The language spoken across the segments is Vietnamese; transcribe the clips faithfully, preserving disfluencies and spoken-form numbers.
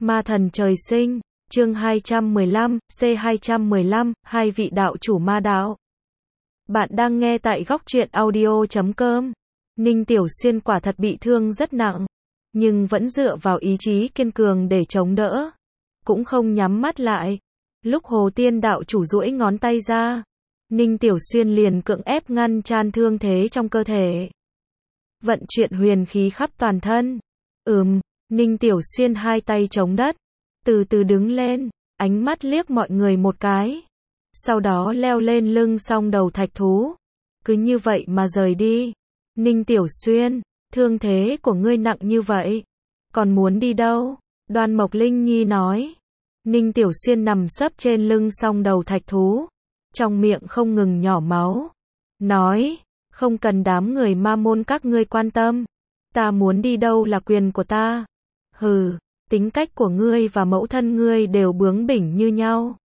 Ma thần trời sinh, chương hai trăm mười lăm, C hai trăm mười lăm, hai vị đạo chủ ma đạo. Bạn đang nghe tại góc truyện audio chấm com. Ninh Tiểu Xuyên quả thật bị thương rất nặng, nhưng vẫn dựa vào ý chí kiên cường để chống đỡ, cũng không nhắm mắt lại. Lúc Hồ Tiên đạo chủ duỗi ngón tay ra, Ninh Tiểu Xuyên liền cưỡng ép ngăn chan thương thế trong cơ thể, vận chuyển huyền khí khắp toàn thân. Ừm, Ninh Tiểu Xuyên hai tay chống đất, từ từ đứng lên, ánh mắt liếc mọi người một cái, sau đó leo lên lưng song đầu thạch thú, cứ như vậy mà rời đi. Ninh Tiểu Xuyên, thương thế của ngươi nặng như vậy, còn muốn đi đâu? Đoan Mộc Linh Nhi nói. Ninh Tiểu Xuyên nằm sấp trên lưng song đầu thạch thú, trong miệng không ngừng nhỏ máu, nói, không cần đám người ma môn các ngươi quan tâm, ta muốn đi đâu là quyền của ta. Hừ, tính cách của ngươi và mẫu thân ngươi đều bướng bỉnh như nhau.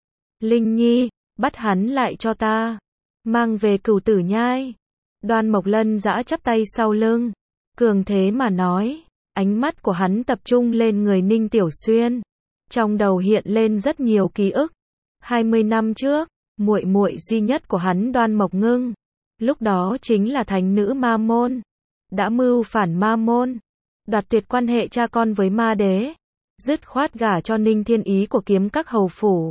Linh Nhi, bắt hắn lại cho ta, mang về Cửu Tử Nhai. Đoan Mộc Lân giã chắp tay sau lưng, cường thế mà nói, ánh mắt của hắn tập trung lên người Ninh Tiểu Xuyên, trong đầu hiện lên rất nhiều ký ức. hai mươi năm trước, muội muội duy nhất của hắn Đoan Mộc Ngưng, lúc đó chính là thánh nữ ma môn, đã mưu phản ma môn, đoạt tuyệt quan hệ cha con với ma đế, dứt khoát gả cho Ninh Thiên Ý của kiếm các hầu phủ.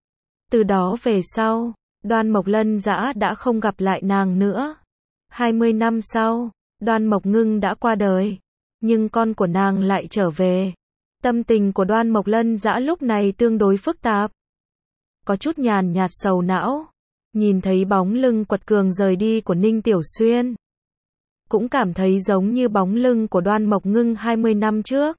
Từ đó về sau, Đoan Mộc Lân giã đã không gặp lại nàng nữa. hai mươi năm sau, Đoan Mộc Ngưng đã qua đời, nhưng con của nàng lại trở về. Tâm tình của Đoan Mộc Lân giã lúc này tương đối phức tạp, có chút nhàn nhạt sầu não, nhìn thấy bóng lưng quật cường rời đi của Ninh Tiểu Xuyên, cũng cảm thấy giống như bóng lưng của Đoan Mộc Ngưng hai mươi năm trước.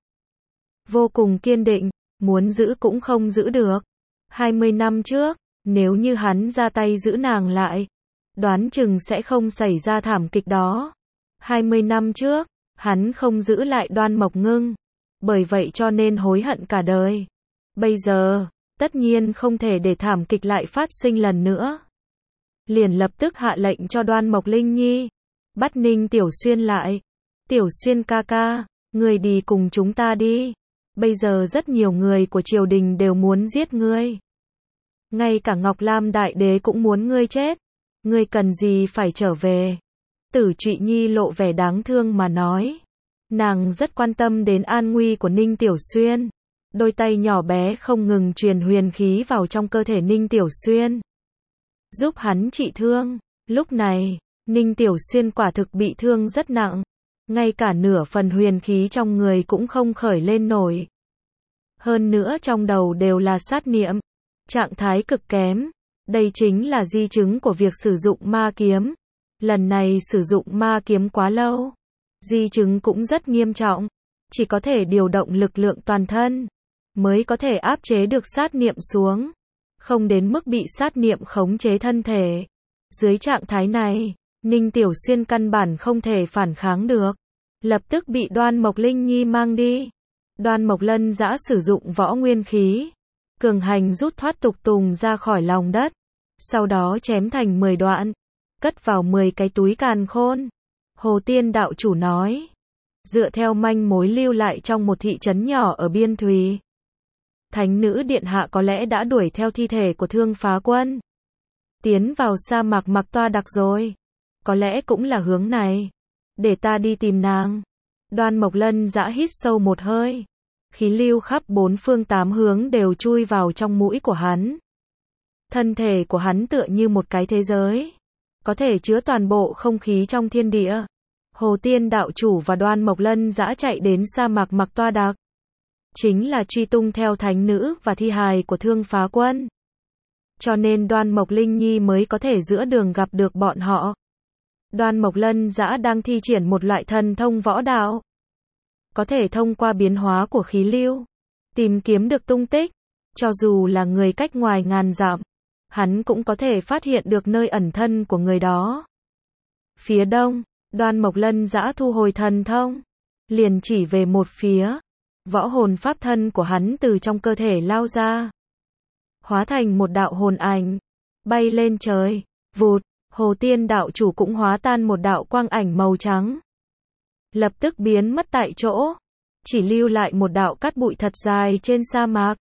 Vô cùng kiên định, muốn giữ cũng không giữ được. hai mươi năm trước, nếu như hắn ra tay giữ nàng lại, đoán chừng sẽ không xảy ra thảm kịch đó. hai mươi năm trước, hắn không giữ lại Đoan Mộc Ngưng, bởi vậy cho nên hối hận cả đời. Bây giờ, tất nhiên không thể để thảm kịch lại phát sinh lần nữa. Liền lập tức hạ lệnh cho Đoan Mộc Linh Nhi, bắt Ninh Tiểu Xuyên lại. Tiểu Xuyên ca ca, ngươi đi cùng chúng ta đi. Bây giờ rất nhiều người của triều đình đều muốn giết ngươi. Ngay cả Ngọc Lam Đại Đế cũng muốn ngươi chết. Ngươi cần gì phải trở về? Tử Trụy Nhi lộ vẻ đáng thương mà nói. Nàng rất quan tâm đến an nguy của Ninh Tiểu Xuyên. Đôi tay nhỏ bé không ngừng truyền huyền khí vào trong cơ thể Ninh Tiểu Xuyên, giúp hắn trị thương. Lúc này, Ninh Tiểu Xuyên quả thực bị thương rất nặng, ngay cả nửa phần huyền khí trong người cũng không khởi lên nổi. Hơn nữa trong đầu đều là sát niệm, trạng thái cực kém. Đây chính là di chứng của việc sử dụng ma kiếm. Lần này sử dụng ma kiếm quá lâu, di chứng cũng rất nghiêm trọng, chỉ có thể điều động lực lượng toàn thân mới có thể áp chế được sát niệm xuống, không đến mức bị sát niệm khống chế thân thể. Dưới trạng thái này, Ninh Tiểu Xuyên căn bản không thể phản kháng được, lập tức bị Đoan Mộc Linh Nhi mang đi. Đoan Mộc Lân giã sử dụng võ nguyên khí, cường hành rút thoát tục tùng ra khỏi lòng đất, sau đó chém thành mười đoạn, cất vào mười cái túi càn khôn. Hồ Tiên đạo chủ nói, dựa theo manh mối lưu lại trong một thị trấn nhỏ ở Biên Thùy, Thánh nữ điện hạ có lẽ đã đuổi theo thi thể của Thương Phá Quân, tiến vào sa mạc Mạc Toa Đặc rồi. Có lẽ cũng là hướng này. Để ta đi tìm nàng. Đoan Mộc Lân giã hít sâu một hơi. Khí lưu khắp bốn phương tám hướng đều chui vào trong mũi của hắn. Thân thể của hắn tựa như một cái thế giới, có thể chứa toàn bộ không khí trong thiên địa. Hồ Tiên đạo chủ và Đoan Mộc Lân giã chạy đến sa mạc Mạc Toa Đặc, chính là truy tung theo thánh nữ và thi hài của Thương Phá Quân. Cho nên Đoan Mộc Linh Nhi mới có thể giữa đường gặp được bọn họ. Đoan Mộc Lân giã đang thi triển một loại thần thông võ đạo, có thể thông qua biến hóa của khí lưu, tìm kiếm được tung tích. Cho dù là người cách ngoài ngàn dặm, hắn cũng có thể phát hiện được nơi ẩn thân của người đó. Phía đông, Đoan Mộc Lân giã thu hồi thần thông, liền chỉ về một phía. Võ hồn pháp thân của hắn từ trong cơ thể lao ra, hóa thành một đạo hồn ảnh, bay lên trời. Vụt, Hồ Tiên đạo chủ cũng hóa tan một đạo quang ảnh màu trắng, lập tức biến mất tại chỗ. chỉ lưu lại một đạo cát bụi thật dài trên sa mạc.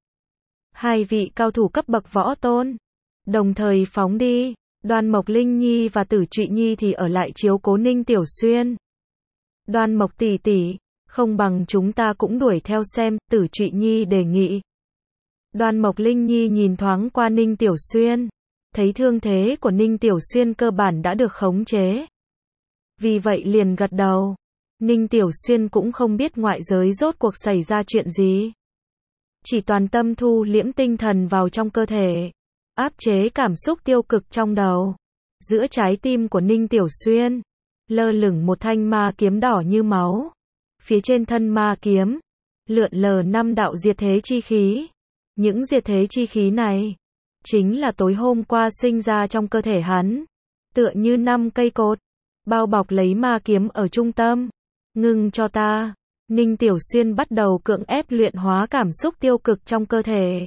Hai vị cao thủ cấp bậc võ tôn đồng thời phóng đi, Đoan Mộc Linh Nhi và Tử Trụy Nhi thì ở lại chiếu cố Ninh Tiểu Xuyên. Đoan Mộc tỷ tỷ, không bằng chúng ta cũng đuổi theo xem, Tử Trụy Nhi đề nghị. Đoan Mộc Linh Nhi nhìn thoáng qua Ninh Tiểu Xuyên, thấy thương thế của Ninh Tiểu Xuyên cơ bản đã được khống chế. Vì vậy liền gật đầu. Ninh Tiểu Xuyên cũng không biết ngoại giới rốt cuộc xảy ra chuyện gì. Chỉ toàn tâm thu liễm tinh thần vào trong cơ thể, áp chế cảm xúc tiêu cực trong đầu. Giữa trái tim của Ninh Tiểu Xuyên, lơ lửng một thanh ma kiếm đỏ như máu. Phía trên thân ma kiếm, lượn lờ năm đạo diệt thế chi khí. Những diệt thế chi khí này, chính là tối hôm qua sinh ra trong cơ thể hắn. Tựa như năm cây cột, bao bọc lấy ma kiếm ở trung tâm. Ngưng cho ta. Ninh Tiểu Xuyên bắt đầu cưỡng ép luyện hóa cảm xúc tiêu cực trong cơ thể.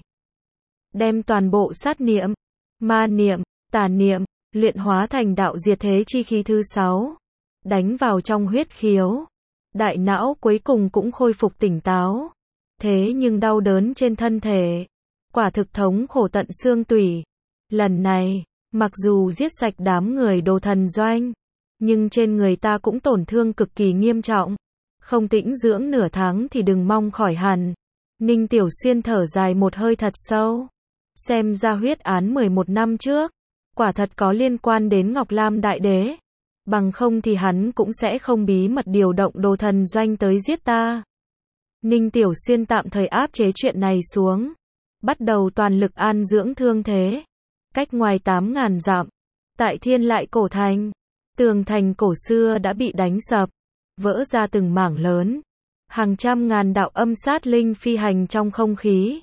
Đem toàn bộ sát niệm, ma niệm, tà niệm, luyện hóa thành đạo diệt thế chi khí thứ sáu. Đánh vào trong huyết khiếu. Đại não cuối cùng cũng khôi phục tỉnh táo. Thế nhưng đau đớn trên thân thể, quả thực thống khổ tận xương tủy. Lần này, mặc dù giết sạch đám người Đồ Thần Doanh, nhưng trên người ta cũng tổn thương cực kỳ nghiêm trọng. Không tĩnh dưỡng nửa tháng thì đừng mong khỏi hẳn. Ninh Tiểu Xuyên thở dài một hơi thật sâu. Xem ra huyết án mười một năm trước, quả thật có liên quan đến Ngọc Lam Đại Đế. Bằng không thì hắn cũng sẽ không bí mật điều động Đồ Thần Doanh tới giết ta. Ninh Tiểu Xuyên tạm thời áp chế chuyện này xuống. Bắt đầu toàn lực an dưỡng thương thế. Cách ngoài tám ngàn dặm, tại Thiên Lại Cổ Thành, tường thành cổ xưa đã bị đánh sập, vỡ ra từng mảng lớn. Hàng trăm ngàn đạo âm sát linh phi hành trong không khí,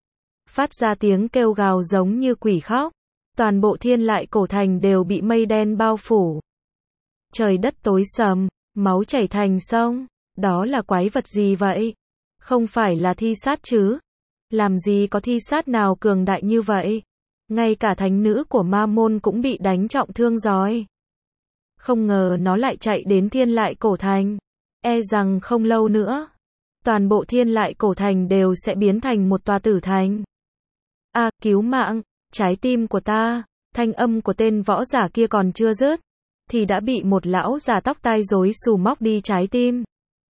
phát ra tiếng kêu gào giống như quỷ khóc. Toàn bộ Thiên Lại Cổ Thành đều bị mây đen bao phủ. Trời đất tối sầm, máu chảy thành sông. Đó là quái vật gì vậy? Không phải là thi sát chứ? Làm gì có thi sát nào cường đại như vậy? Ngay cả thánh nữ của ma môn cũng bị đánh trọng thương rồi. Không ngờ nó lại chạy đến Thiên Lại Cổ Thành. E rằng không lâu nữa, toàn bộ Thiên Lại Cổ Thành đều sẽ biến thành một tòa tử thành. A, à, cứu mạng, trái tim của ta. Thanh âm của tên võ giả kia còn chưa dứt, thì đã bị một lão già tóc tai rối xù móc đi trái tim.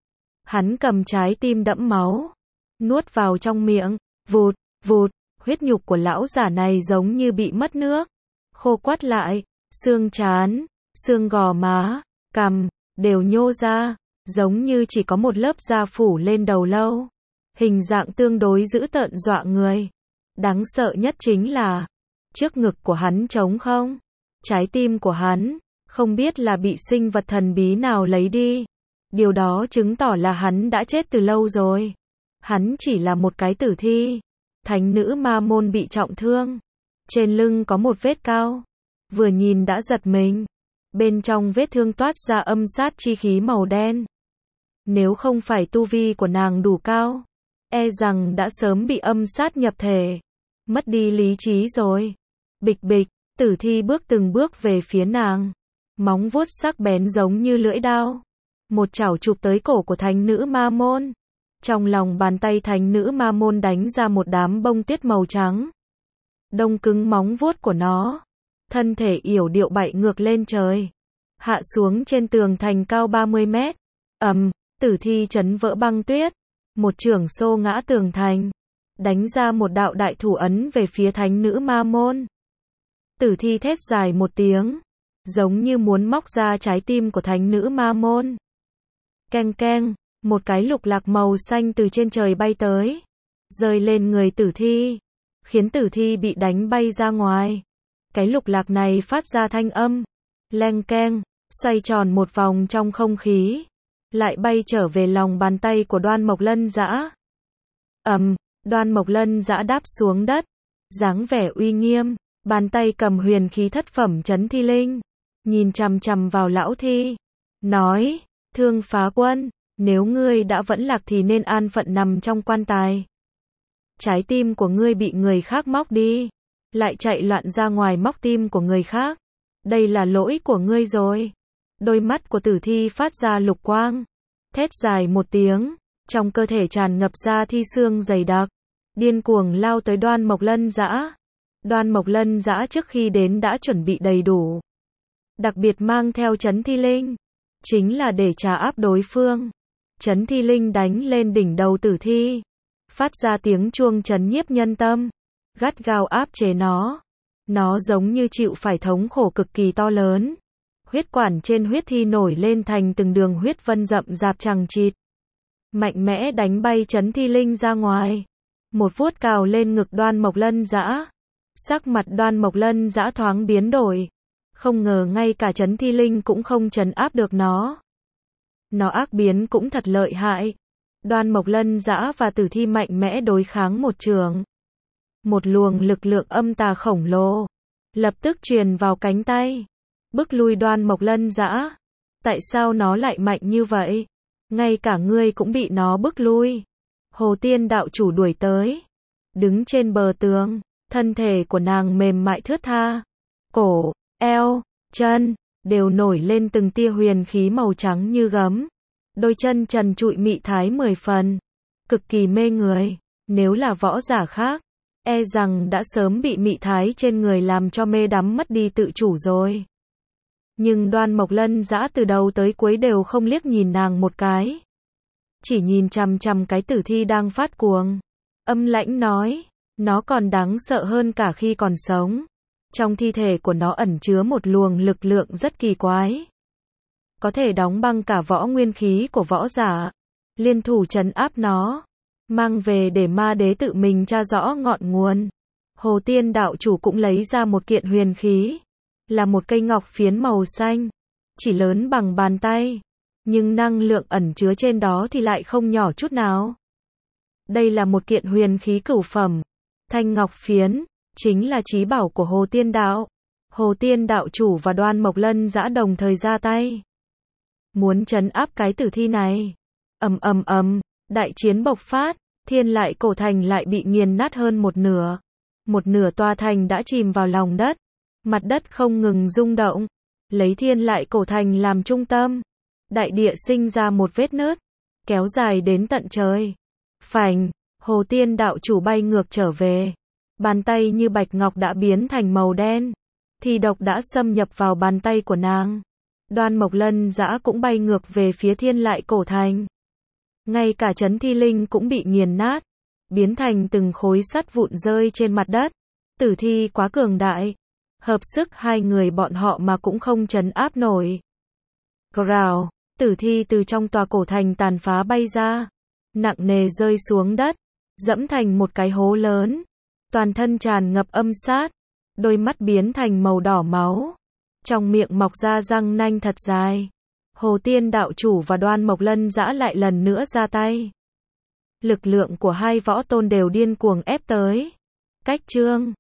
Hắn cầm trái tim đẫm máu, nuốt vào trong miệng, vụt, vụt, huyết nhục của lão giả này giống như bị mất nước, khô quắt lại, xương trán, xương gò má, cằm, đều nhô ra, giống như chỉ có một lớp da phủ lên đầu lâu. Hình dạng tương đối dữ tợn dọa người. Đáng sợ nhất chính là, trước ngực của hắn trống không. Trái tim của hắn, không biết là bị sinh vật thần bí nào lấy đi. Điều đó chứng tỏ là hắn đã chết từ lâu rồi. Hắn chỉ là một cái tử thi. Thánh nữ ma môn bị trọng thương. Trên lưng có một vết cao. Vừa nhìn đã giật mình. Bên trong vết thương toát ra âm sát chi khí màu đen. Nếu không phải tu vi của nàng đủ cao, e rằng đã sớm bị âm sát nhập thể, mất đi lý trí rồi. Bịch bịch, tử thi bước từng bước về phía nàng. Móng vuốt sắc bén giống như lưỡi dao. Một chảo chụp tới cổ của thánh nữ ma môn. Trong lòng bàn tay thánh nữ ma môn đánh ra một đám bông tuyết màu trắng. Đông cứng móng vuốt của nó. Thân thể yểu điệu bậy ngược lên trời. Hạ xuống trên tường thành cao ba mươi mét. Ầm, tử thi chấn vỡ băng tuyết. Một chưởng xô ngã tường thành. Đánh ra một đạo đại thủ ấn về phía thánh nữ ma môn. Tử thi thét dài một tiếng. Giống như muốn móc ra trái tim của thánh nữ ma môn. Keng keng, một cái lục lạc màu xanh từ trên trời bay tới. Rơi lên người tử thi. Khiến tử thi bị đánh bay ra ngoài. Cái lục lạc này phát ra thanh âm. Leng keng, xoay tròn một vòng trong không khí. Lại bay trở về lòng bàn tay của Đoan Mộc Lân Dã. Ầm, Đoan Mộc Lân Dã đáp xuống đất. Dáng vẻ uy nghiêm, bàn tay cầm huyền khí thất phẩm chấn thi linh. Nhìn chằm chằm vào lão thi. Nói, Thương Phá Quân, nếu ngươi đã vẫn lạc thì nên an phận nằm trong quan tài. Trái tim của ngươi bị người khác móc đi. Lại chạy loạn ra ngoài móc tim của người khác. Đây là lỗi của ngươi rồi. Đôi mắt của tử thi phát ra lục quang. Thét dài một tiếng. trong cơ thể tràn ngập ra thi xương dày đặc, điên cuồng lao tới Đoan Mộc Lân Dã. Đoan Mộc Lân Dã trước khi đến đã chuẩn bị đầy đủ, đặc biệt mang theo Chấn Thi Linh, chính là để trà áp đối phương. Chấn Thi Linh đánh lên đỉnh đầu tử thi, phát ra tiếng chuông chấn nhiếp nhân tâm, gắt gao áp chế nó. Nó giống như chịu phải thống khổ cực kỳ to lớn. Huyết quản trên huyết thi nổi lên thành từng đường huyết vân rậm rạp chằng chịt, mạnh mẽ đánh bay Chấn Thi Linh ra ngoài. Một vuốt cào lên ngực Đoan Mộc Lân Dã. Sắc mặt Đoan Mộc Lân Dã thoáng biến đổi. Không ngờ ngay cả Chấn Thi Linh cũng không trấn áp được nó. Nó ác biến cũng thật lợi hại. Đoan Mộc Lân Dã và tử thi mạnh mẽ đối kháng một trường. Một luồng lực lượng âm tà khổng lồ lập tức truyền vào cánh tay, bức lui Đoan Mộc Lân Dã. Tại sao nó lại mạnh như vậy? Ngay cả ngươi cũng bị nó bức lui. Hồ Tiên đạo chủ đuổi tới, đứng trên bờ tường, thân thể của nàng mềm mại thướt tha, cổ, eo, chân đều nổi lên từng tia huyền khí màu trắng như gấm. Đôi chân trần trụi mị thái mười phần, cực kỳ mê người. Nếu là võ giả khác, e rằng đã sớm bị mị thái trên người làm cho mê đắm mất đi tự chủ rồi. Nhưng Đoan Mộc Lân Dã từ đầu tới cuối đều không liếc nhìn nàng một cái, chỉ nhìn chằm chằm cái tử thi đang phát cuồng, âm lãnh nói, nó còn đáng sợ hơn cả khi còn sống. Trong thi thể của nó ẩn chứa một luồng lực lượng rất kỳ quái, có thể đóng băng cả võ nguyên khí của võ giả. Liên thủ trấn áp nó, mang về để ma đế tự mình tra rõ ngọn nguồn. Hồ Tiên đạo chủ cũng lấy ra một kiện huyền khí, là một cây ngọc phiến màu xanh, chỉ lớn bằng bàn tay, nhưng năng lượng ẩn chứa trên đó thì lại không nhỏ chút nào. Đây là một kiện huyền khí cửu phẩm. Thanh ngọc phiến chính là chí bảo của Hồ Tiên đạo. Hồ Tiên đạo chủ và Đoan Mộc Lân Dã đồng thời ra tay, muốn trấn áp cái tử thi này. Ầm ầm ầm, đại chiến bộc phát, Thiên Lại Cổ Thành lại bị nghiền nát hơn một nửa. Một nửa tòa thành đã chìm vào lòng đất, mặt đất không ngừng rung động. Lấy Thiên Lại Cổ Thành làm trung tâm, đại địa sinh ra một vết nứt, kéo dài đến tận trời. Phành, Hồ Tiên đạo chủ bay ngược trở về. Bàn tay như bạch ngọc đã biến thành màu đen. Thi độc đã xâm nhập vào bàn tay của nàng. Đoan Mộc Lân Dã cũng bay ngược về phía Thiên Lại Cổ Thành. Ngay cả Chấn Thi Linh cũng bị nghiền nát, biến thành từng khối sắt vụn rơi trên mặt đất. Tử thi quá cường đại, hợp sức hai người bọn họ mà cũng không trấn áp nổi. Growl, tử thi từ trong tòa cổ thành tàn phá bay ra, nặng nề rơi xuống đất, dẫm thành một cái hố lớn. Toàn thân tràn ngập âm sát, đôi mắt biến thành màu đỏ máu, trong miệng mọc ra răng nanh thật dài. Hồ Tiên đạo chủ và Đoan Mộc Lân Dã lại lần nữa ra tay. Lực lượng của hai võ tôn đều điên cuồng ép tới. Cách chương